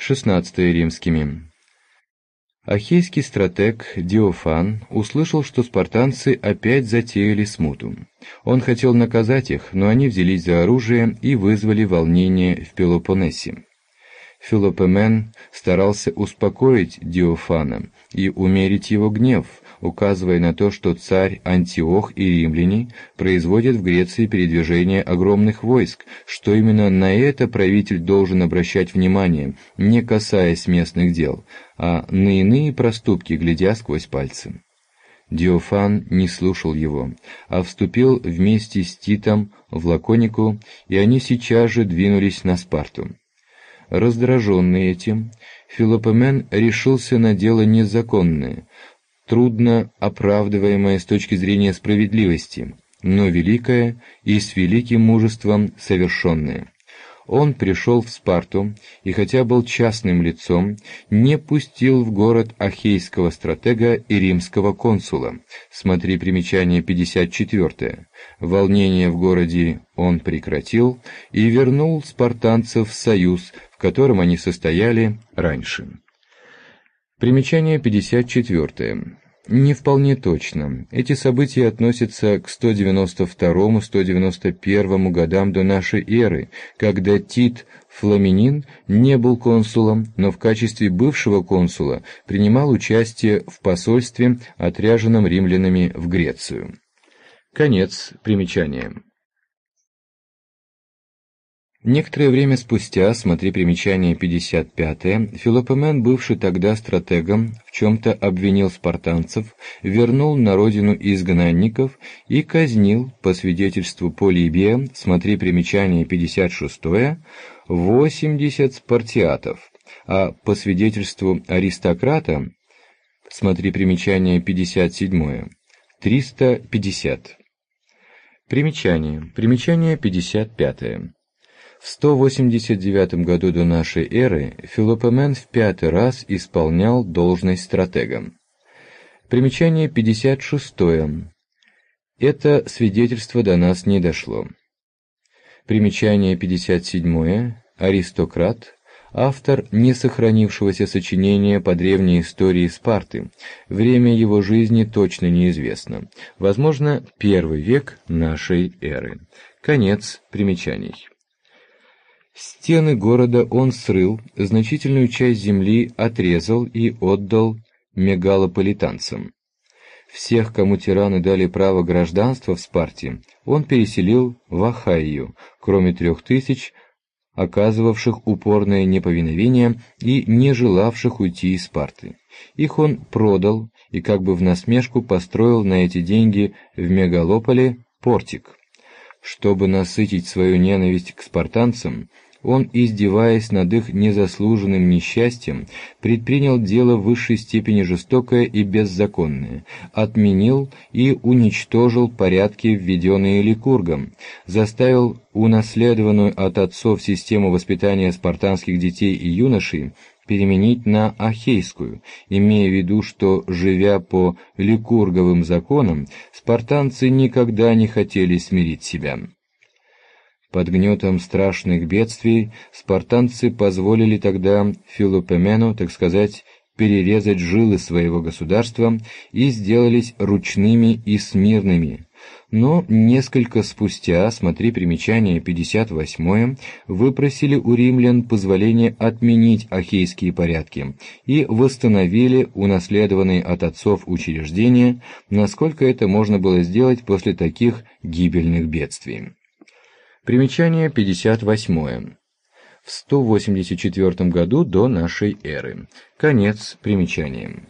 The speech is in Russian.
XVI римскими. Ахейский стратег Диофан услышал, что спартанцы опять затеяли смуту. Он хотел наказать их, но они взялись за оружие и вызвали волнение в Пелопоннесе. Филопомен старался успокоить Диофана и умерить его гнев, указывая на то, что царь Антиох и римляне производят в Греции передвижение огромных войск, что именно на это правитель должен обращать внимание, не касаясь местных дел, а на иные проступки, глядя сквозь пальцы. Диофан не слушал его, а вступил вместе с Титом в Лаконику, и они сейчас же двинулись на Спарту. Раздраженный этим, Филопомен решился на дело незаконное, трудно оправдываемое с точки зрения справедливости, но великое и с великим мужеством совершенное. Он пришел в Спарту и, хотя был частным лицом, не пустил в город ахейского стратега и римского консула. Смотри примечание 54. Волнение в городе он прекратил и вернул спартанцев в союз, в котором они состояли раньше. Примечание 54. Не вполне точно. Эти события относятся к 192-191 годам до нашей эры, когда Тит Фламинин не был консулом, но в качестве бывшего консула принимал участие в посольстве, отряженном римлянами в Грецию. Конец примечания. Некоторое время спустя, смотри примечание 55, Филопомен, бывший тогда стратегом, в чем-то обвинил спартанцев, вернул на родину изгнанников и казнил, по свидетельству Полибия, смотри примечание 56, 80 спартиатов, а по свидетельству Аристократа, смотри примечание 57, 350. Примечание 55. В 189 году до нашей эры Филопомен в 5-й раз исполнял должность стратега. Примечание 56. Это свидетельство до нас не дошло. Примечание 57. Аристократ, автор не сохранившегося сочинения по древней истории Спарты. Время его жизни точно неизвестно. Возможно, 1 век нашей эры. Конец примечаний. Стены города он срыл, значительную часть земли отрезал и отдал мегалополитанцам. Всех, кому тираны дали право гражданства в Спарте, он переселил в Ахайю, кроме 3000, оказывавших упорное неповиновение и не желавших уйти из Спарты. Их он продал и как бы в насмешку построил на эти деньги в мегалополе портик. Чтобы насытить свою ненависть к спартанцам, он, издеваясь над их незаслуженным несчастьем, предпринял дело в высшей степени жестокое и беззаконное, отменил и уничтожил порядки, введенные Ликургом, заставил унаследованную от отцов систему воспитания спартанских детей и юношей переменить на ахейскую, имея в виду, что, живя по ликурговым законам, спартанцы никогда не хотели смирить себя. Под гнетом страшных бедствий спартанцы позволили тогда Филопомену, так сказать, перерезать жилы своего государства и сделались ручными и смирными. Но несколько спустя, смотри примечание 58, выпросили у римлян позволение отменить ахейские порядки и восстановили унаследованные от отцов учреждения, насколько это можно было сделать после таких гибельных бедствий. Примечание 58. В 184 году до нашей эры. Конец примечания.